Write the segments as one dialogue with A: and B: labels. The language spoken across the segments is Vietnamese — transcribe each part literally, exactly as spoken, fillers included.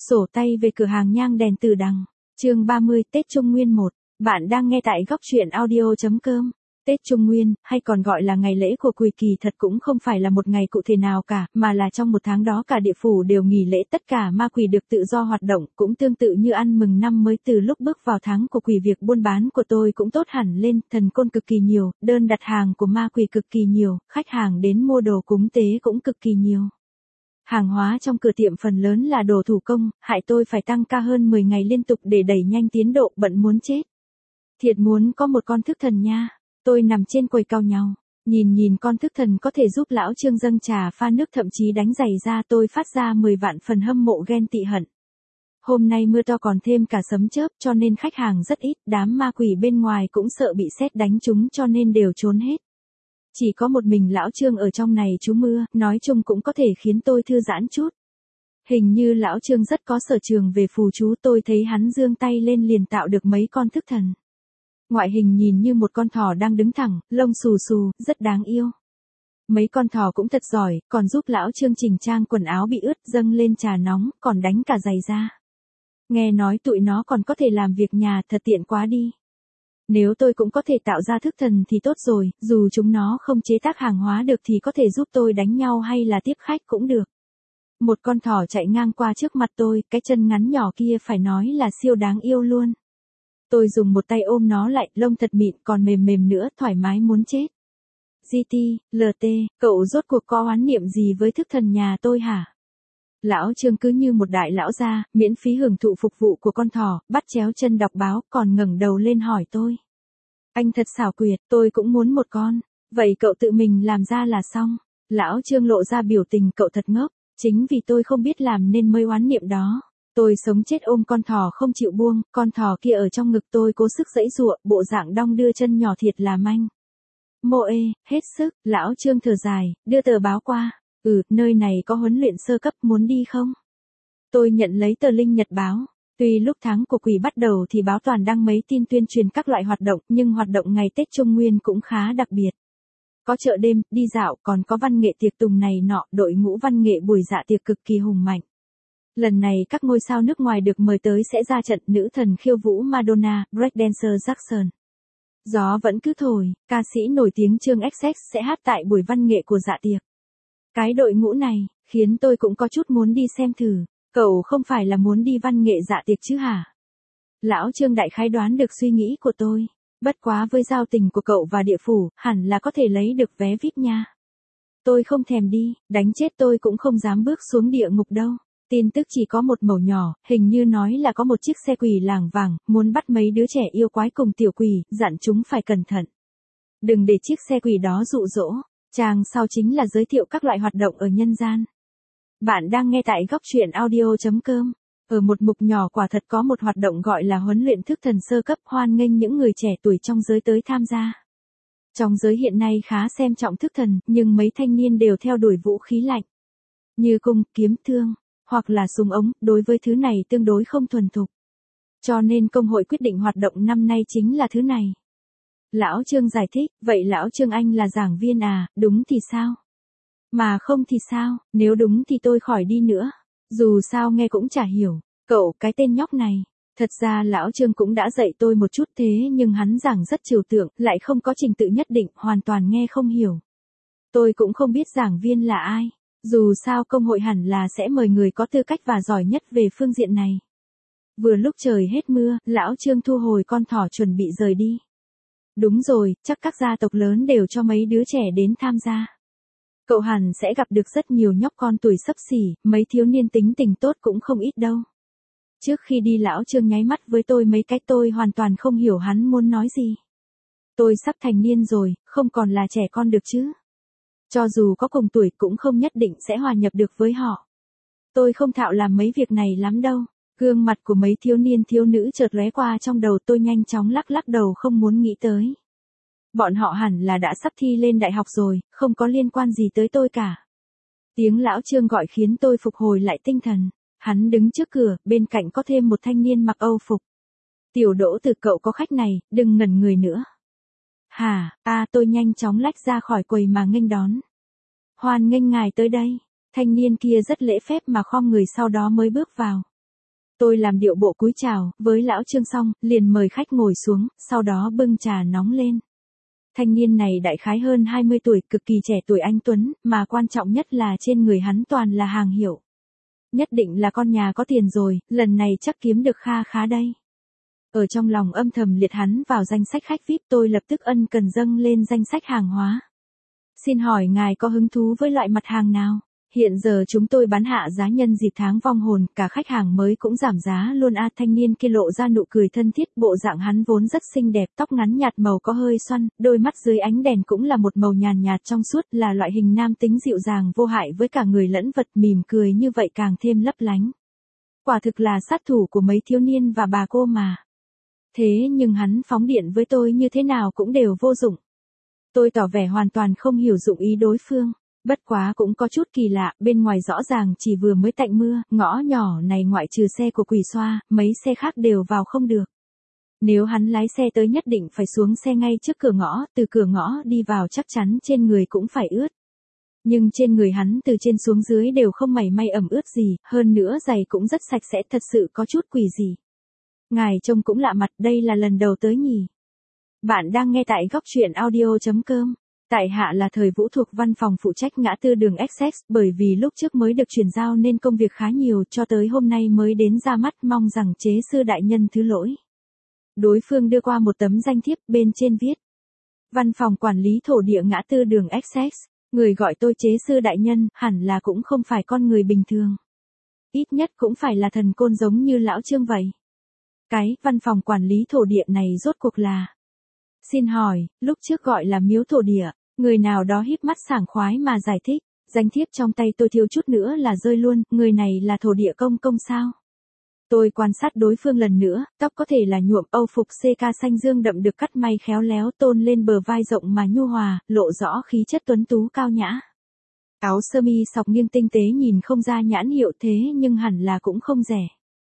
A: Sổ tay về cửa hàng nhang đèn Từ Đằng. Chương ba mươi Tết Trung Nguyên một. Bạn đang nghe tại góc truyện audio chấm com. Tết Trung Nguyên, hay còn gọi là ngày lễ của Quỳ kỳ thật cũng không phải là một ngày cụ thể nào cả, mà là trong một tháng đó cả địa phủ đều nghỉ lễ, tất cả ma quỷ được tự do hoạt động, cũng tương tự như ăn mừng năm mới. Từ lúc bước vào tháng của Quỳ, việc buôn bán của tôi cũng tốt hẳn lên, thần côn cực kỳ nhiều, đơn đặt hàng của ma quỷ cực kỳ nhiều, khách hàng đến mua đồ cúng tế cũng cực kỳ nhiều. Hàng hóa trong cửa tiệm phần lớn là đồ thủ công, hại tôi phải tăng ca hơn mười ngày liên tục để đẩy nhanh tiến độ, bận muốn chết. Thiệt muốn có một con thức thần nha. Tôi nằm trên quầy cau nhau, nhìn nhìn con thức thần có thể giúp lão Trương dâng trà pha nước, thậm chí đánh giày ra, tôi phát ra mười vạn phần hâm mộ ghen tị hận. Hôm nay mưa to còn thêm cả sấm chớp, cho nên khách hàng rất ít, đám ma quỷ bên ngoài cũng sợ bị sét đánh trúng cho nên đều trốn hết. Chỉ có một mình lão Trương ở trong này trú mưa, nói chung cũng có thể khiến tôi thư giãn chút. Hình như lão Trương rất có sở trường về phù chú, tôi thấy hắn giương tay lên liền tạo được mấy con thức thần. Ngoại hình nhìn như một con thỏ đang đứng thẳng, lông xù xù, rất đáng yêu. Mấy con thỏ cũng thật giỏi, còn giúp lão Trương chỉnh trang quần áo bị ướt, dâng lên trà nóng, còn đánh cả giày ra. Nghe nói tụi nó còn có thể làm việc nhà, thật tiện quá đi. Nếu tôi cũng có thể tạo ra thức thần thì tốt rồi, dù chúng nó không chế tác hàng hóa được thì có thể giúp tôi đánh nhau hay là tiếp khách cũng được. Một con thỏ chạy ngang qua trước mặt tôi, cái chân ngắn nhỏ kia phải nói là siêu đáng yêu luôn. Tôi dùng một tay ôm nó lại, lông thật mịn, còn mềm mềm nữa, thoải mái muốn chết. giê tê, lờ tê, cậu rốt cuộc có oán niệm gì với thức thần nhà tôi hả? Lão Trương cứ như một đại lão gia, miễn phí hưởng thụ phục vụ của con thỏ, bắt chéo chân đọc báo, còn ngẩng đầu lên hỏi tôi. Anh thật xảo quyệt, tôi cũng muốn một con. Vậy cậu tự mình làm ra là xong. Lão Trương lộ ra biểu tình cậu thật ngốc, chính vì tôi không biết làm nên mới oán niệm đó. Tôi sống chết ôm con thỏ không chịu buông, con thỏ kia ở trong ngực tôi cố sức giãy giụa, bộ dạng đong đưa chân nhỏ thiệt là manh. Mô ê, hết sức, lão Trương thở dài, đưa tờ báo qua. Ừ, nơi này có huấn luyện sơ cấp, muốn đi không? Tôi nhận lấy tờ Linh Nhật báo. Tuy lúc tháng của Quỷ bắt đầu thì báo toàn đăng mấy tin tuyên truyền các loại hoạt động, nhưng hoạt động ngày Tết Trung Nguyên cũng khá đặc biệt. Có chợ đêm, đi dạo, còn có văn nghệ tiệc tùng này nọ, đội ngũ văn nghệ buổi dạ tiệc cực kỳ hùng mạnh. Lần này các ngôi sao nước ngoài được mời tới sẽ ra trận, nữ thần khiêu vũ Madonna, breakdancer Jackson. Gió vẫn cứ thổi, ca sĩ nổi tiếng Trương ích ích sẽ hát tại buổi văn nghệ của dạ tiệc. Cái đội ngũ này, khiến tôi cũng có chút muốn đi xem thử. Cậu không phải là muốn đi văn nghệ dạ tiệc chứ hả? Lão Trương đại khái đoán được suy nghĩ của tôi. Bất quá với giao tình của cậu và địa phủ, hẳn là có thể lấy được vé vi ai pi nha. Tôi không thèm đi, đánh chết tôi cũng không dám bước xuống địa ngục đâu. Tin tức chỉ có một mẩu nhỏ, hình như nói là có một chiếc xe quỷ làng vàng, muốn bắt mấy đứa trẻ yêu quái cùng tiểu quỷ, dặn chúng phải cẩn thận. Đừng để chiếc xe quỷ đó dụ dỗ. Trang sau chính là giới thiệu các loại hoạt động ở nhân gian. Bạn đang nghe tại góc truyện audio chấm com. Ở một mục nhỏ quả thật có một hoạt động gọi là huấn luyện thức thần sơ cấp, hoan nghênh những người trẻ tuổi trong giới tới tham gia. Trong giới hiện nay khá xem trọng thức thần, nhưng mấy thanh niên đều theo đuổi vũ khí lạnh. Như cung, kiếm, thương, hoặc là súng ống, đối với thứ này tương đối không thuần thục. Cho nên công hội quyết định hoạt động năm nay chính là thứ này. Lão Trương giải thích, vậy Lão Trương anh là giảng viên à, đúng thì sao? Mà không thì sao, nếu đúng thì tôi khỏi đi nữa. Dù sao nghe cũng chả hiểu, cậu cái tên nhóc này. Thật ra Lão Trương cũng đã dạy tôi một chút thế nhưng hắn giảng rất trừu tượng, lại không có trình tự nhất định, hoàn toàn nghe không hiểu. Tôi cũng không biết giảng viên là ai. Dù sao công hội hẳn là sẽ mời người có tư cách và giỏi nhất về phương diện này. Vừa lúc trời hết mưa, Lão Trương thu hồi con thỏ chuẩn bị rời đi. Đúng rồi, chắc các gia tộc lớn đều cho mấy đứa trẻ đến tham gia. Cậu hẳn sẽ gặp được rất nhiều nhóc con tuổi xấp xỉ, mấy thiếu niên tính tình tốt cũng không ít đâu. Trước khi đi Lão Trương nháy mắt với tôi mấy cái, tôi hoàn toàn không hiểu hắn muốn nói gì. Tôi sắp thành niên rồi, không còn là trẻ con được chứ. Cho dù có cùng tuổi cũng không nhất định sẽ hòa nhập được với họ. Tôi không thạo làm mấy việc này lắm đâu. Gương mặt của mấy thiếu niên thiếu nữ chợt lóe qua trong đầu tôi, nhanh chóng lắc lắc đầu không muốn nghĩ tới. Bọn họ hẳn là đã sắp thi lên đại học rồi, không có liên quan gì tới tôi cả. Tiếng Lão Trương gọi khiến tôi phục hồi lại tinh thần. Hắn đứng trước cửa, bên cạnh có thêm một thanh niên mặc Âu phục. Tiểu Đỗ Từ, cậu có khách này, đừng ngẩn người nữa. Hả, à tôi nhanh chóng lách ra khỏi quầy mà nghênh đón. Hoan nghênh ngài tới đây. Thanh niên kia rất lễ phép mà khom người sau đó mới bước vào. Tôi làm điệu bộ cúi chào, với lão Trương xong, liền mời khách ngồi xuống, sau đó bưng trà nóng lên. Thanh niên này đại khái hơn hai mươi tuổi, cực kỳ trẻ tuổi anh tuấn, mà quan trọng nhất là trên người hắn toàn là hàng hiệu. Nhất định là con nhà có tiền rồi, lần này chắc kiếm được kha khá đây. Ở trong lòng âm thầm liệt hắn vào danh sách khách vi ai pi, tôi lập tức ân cần dâng lên danh sách hàng hóa. Xin hỏi ngài có hứng thú với loại mặt hàng nào? Hiện giờ chúng tôi bán hạ giá nhân dịp tháng vong hồn, cả khách hàng mới cũng giảm giá luôn a. Thanh niên kia lộ ra nụ cười thân thiết, bộ dạng hắn vốn rất xinh đẹp, tóc ngắn nhạt màu có hơi xoăn, đôi mắt dưới ánh đèn cũng là một màu nhàn nhạt trong suốt, là loại hình nam tính dịu dàng vô hại với cả người lẫn vật, mỉm cười như vậy càng thêm lấp lánh. Quả thực là sát thủ của mấy thiếu niên và bà cô mà. Thế nhưng hắn phóng điện với tôi như thế nào cũng đều vô dụng. Tôi tỏ vẻ hoàn toàn không hiểu dụng ý đối phương. Bất quá cũng có chút kỳ lạ, bên ngoài rõ ràng chỉ vừa mới tạnh mưa, ngõ nhỏ này ngoại trừ xe của Quỷ Xoa, mấy xe khác đều vào không được. Nếu hắn lái xe tới nhất định phải xuống xe ngay trước cửa ngõ, từ cửa ngõ đi vào chắc chắn trên người cũng phải ướt. Nhưng trên người hắn từ trên xuống dưới đều không mảy may ẩm ướt gì, hơn nữa giày cũng rất sạch sẽ, thật sự có chút quỷ gì. Ngài trông cũng lạ mặt, đây là lần đầu tới nhỉ. Bạn đang nghe tại góc truyện audio chấm com. Tại hạ là Thời Vũ thuộc văn phòng phụ trách ngã tư đường Essex, bởi vì lúc trước mới được chuyển giao nên công việc khá nhiều, cho tới hôm nay mới đến ra mắt, mong rằng chế sư đại nhân thứ lỗi. Đối phương đưa qua một tấm danh thiếp, bên trên viết: Văn phòng quản lý thổ địa ngã tư đường Essex, người gọi tôi chế sư đại nhân, hẳn là cũng không phải con người bình thường. Ít nhất cũng phải là thần côn giống như lão Trương vậy. Cái văn phòng quản lý thổ địa này rốt cuộc là... Xin hỏi, lúc trước gọi là miếu thổ địa. Người nào đó híp mắt sảng khoái mà giải thích, danh thiếp trong tay tôi thiếu chút nữa là rơi luôn, người này là thổ địa công công sao? Tôi quan sát đối phương lần nữa, tóc có thể là nhuộm, âu phục xê ca xanh dương đậm được cắt may khéo léo tôn lên bờ vai rộng mà nhu hòa, lộ rõ khí chất tuấn tú cao nhã. Áo sơ mi sọc nghiêng tinh tế nhìn không ra nhãn hiệu thế nhưng hẳn là cũng không rẻ.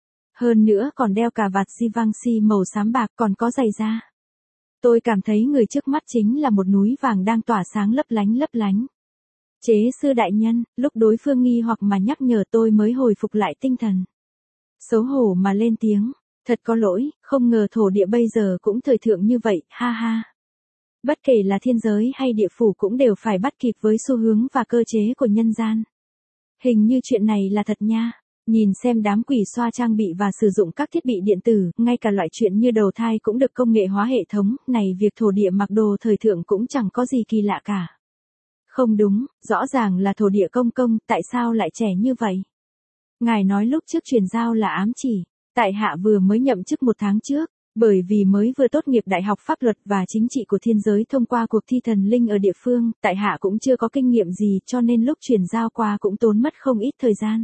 A: Hơn nữa còn đeo cà vạt Givenchy màu xám bạc, còn có giày da. Tôi cảm thấy người trước mắt chính là một núi vàng đang tỏa sáng lấp lánh lấp lánh. Chế sư đại nhân, lúc đối phương nghi hoặc mà nhắc nhở tôi mới hồi phục lại tinh thần. Xấu hổ mà lên tiếng, thật có lỗi, không ngờ thổ địa bây giờ cũng thời thượng như vậy, ha ha. Bất kể là thiên giới hay địa phủ cũng đều phải bắt kịp với xu hướng và cơ chế của nhân gian. Hình như chuyện này là thật nha. Nhìn xem đám Quỷ Xoa trang bị và sử dụng các thiết bị điện tử, ngay cả loại chuyện như đầu thai cũng được công nghệ hóa hệ thống, này việc thổ địa mặc đồ thời thượng cũng chẳng có gì kỳ lạ cả. Không đúng, rõ ràng là thổ địa công công, tại sao lại trẻ như vậy? Ngài nói lúc trước truyền giao là ám chỉ, tại hạ vừa mới nhậm chức một tháng trước, bởi vì mới vừa tốt nghiệp Đại học Pháp luật và Chính trị của thiên giới thông qua cuộc thi thần linh ở địa phương, tại hạ cũng chưa có kinh nghiệm gì cho nên lúc truyền giao qua cũng tốn mất không ít thời gian.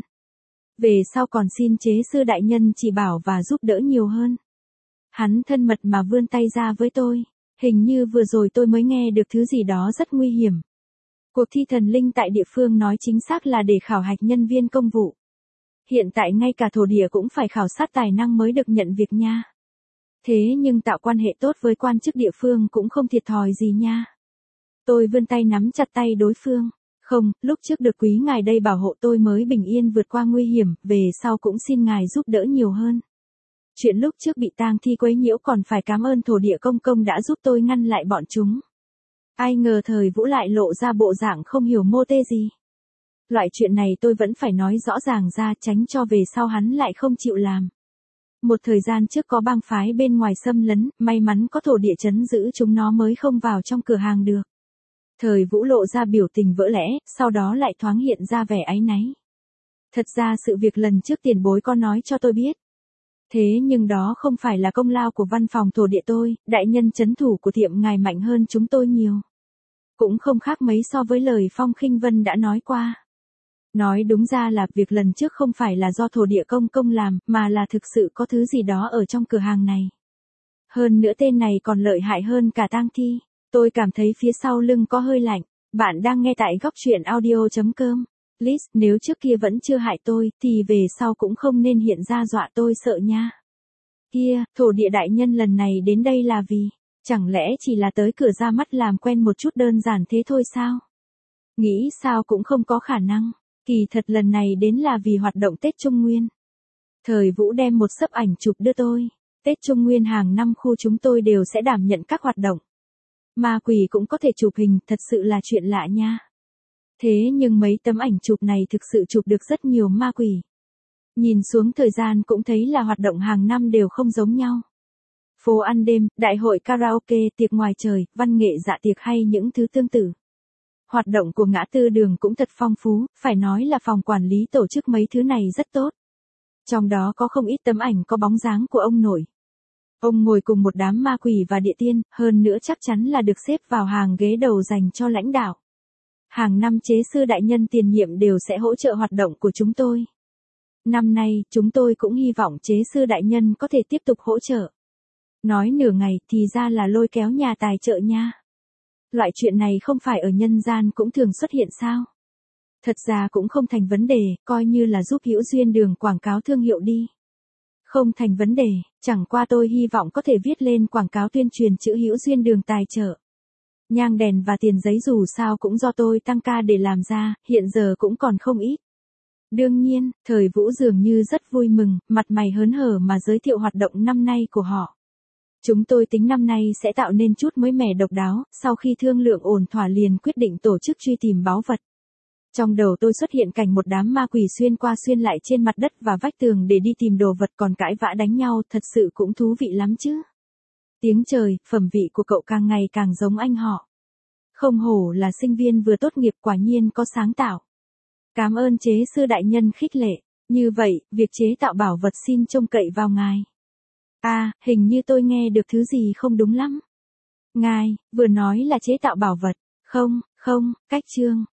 A: Về sau còn xin chế sư đại nhân chỉ bảo và giúp đỡ nhiều hơn. Hắn thân mật mà vươn tay ra với tôi, hình như vừa rồi tôi mới nghe được thứ gì đó rất nguy hiểm. Cuộc thi thần linh tại địa phương nói chính xác là để khảo hạch nhân viên công vụ. Hiện tại ngay cả thổ địa cũng phải khảo sát tài năng mới được nhận việc nha. Thế nhưng tạo quan hệ tốt với quan chức địa phương cũng không thiệt thòi gì nha. Tôi vươn tay nắm chặt tay đối phương. Không, lúc trước được quý ngài đây bảo hộ tôi mới bình yên vượt qua nguy hiểm, về sau cũng xin ngài giúp đỡ nhiều hơn. Chuyện lúc trước bị tang thi quấy nhiễu còn phải cảm ơn thổ địa công công đã giúp tôi ngăn lại bọn chúng. Ai ngờ Thời Vũ lại lộ ra bộ dạng không hiểu mô tê gì. Loại chuyện này tôi vẫn phải nói rõ ràng ra tránh cho về sau hắn lại không chịu làm. Một thời gian trước có bang phái bên ngoài xâm lấn, may mắn có thổ địa trấn giữ chúng nó mới không vào trong cửa hàng được. Thời Vũ lộ ra biểu tình vỡ lẽ, sau đó lại thoáng hiện ra vẻ áy náy. Thật ra sự việc lần trước tiền bối có nói cho tôi biết. Thế nhưng đó không phải là công lao của văn phòng thổ địa tôi, đại nhân trấn thủ của tiệm ngài mạnh hơn chúng tôi nhiều. Cũng không khác mấy so với lời Phong Khinh Vân đã nói qua. Nói đúng ra là việc lần trước không phải là do thổ địa công công làm, mà là thực sự có thứ gì đó ở trong cửa hàng này. Hơn nữa tên này còn lợi hại hơn cả tang thi. Tôi cảm thấy phía sau lưng có hơi lạnh. Bạn đang nghe tại góc truyện audio chấm com. Liz, nếu trước kia vẫn chưa hại tôi, thì về sau cũng không nên hiện ra dọa tôi sợ nha. Kia, thổ địa đại nhân lần này đến đây là vì, chẳng lẽ chỉ là tới cửa ra mắt làm quen một chút đơn giản thế thôi sao? Nghĩ sao cũng không có khả năng. Kỳ thật lần này đến là vì hoạt động Tết Trung Nguyên. Thời Vũ đem một xấp ảnh chụp đưa tôi. Tết Trung Nguyên hàng năm khu chúng tôi đều sẽ đảm nhận các hoạt động. Ma quỷ cũng có thể chụp hình, thật sự là chuyện lạ nha. Thế nhưng mấy tấm ảnh chụp này thực sự chụp được rất nhiều ma quỷ. Nhìn xuống thời gian cũng thấy là hoạt động hàng năm đều không giống nhau. Phố ăn đêm, đại hội karaoke, tiệc ngoài trời, văn nghệ dạ tiệc hay những thứ tương tự. Hoạt động của ngã tư đường cũng thật phong phú, phải nói là phòng quản lý tổ chức mấy thứ này rất tốt. Trong đó có không ít tấm ảnh có bóng dáng của ông nội. Ông ngồi cùng một đám ma quỷ và địa tiên, hơn nữa chắc chắn là được xếp vào hàng ghế đầu dành cho lãnh đạo. Hàng năm chế sư đại nhân tiền nhiệm đều sẽ hỗ trợ hoạt động của chúng tôi. Năm nay, chúng tôi cũng hy vọng chế sư đại nhân có thể tiếp tục hỗ trợ. Nói nửa ngày thì ra là lôi kéo nhà tài trợ nha. Loại chuyện này không phải ở nhân gian cũng thường xuất hiện sao? Thật ra cũng không thành vấn đề, coi như là giúp Hữu Duyên Đường quảng cáo thương hiệu đi. Không thành vấn đề, chẳng qua tôi hy vọng có thể viết lên quảng cáo tuyên truyền chữ Hữu Duyên Đường tài trợ. Nhang đèn và tiền giấy dù sao cũng do tôi tăng ca để làm ra, hiện giờ cũng còn không ít. Đương nhiên, Thời Vũ dường như rất vui mừng, mặt mày hớn hở mà giới thiệu hoạt động năm nay của họ. Chúng tôi tính năm nay sẽ tạo nên chút mới mẻ độc đáo, sau khi thương lượng ổn thỏa liền quyết định tổ chức truy tìm báu vật. Trong đầu tôi xuất hiện cảnh một đám ma quỷ xuyên qua xuyên lại trên mặt đất và vách tường để đi tìm đồ vật, còn cãi vã đánh nhau, thật sự cũng thú vị lắm chứ. Tiếng trời, phẩm vị của cậu càng ngày càng giống anh họ. Không hổ là sinh viên vừa tốt nghiệp, quả nhiên có sáng tạo. Cảm ơn chế sư đại nhân khích lệ. Như vậy, việc chế tạo bảo vật xin trông cậy vào ngài. À, hình như tôi nghe được thứ gì không đúng lắm. Ngài, vừa nói là chế tạo bảo vật. Không, không, cách chương.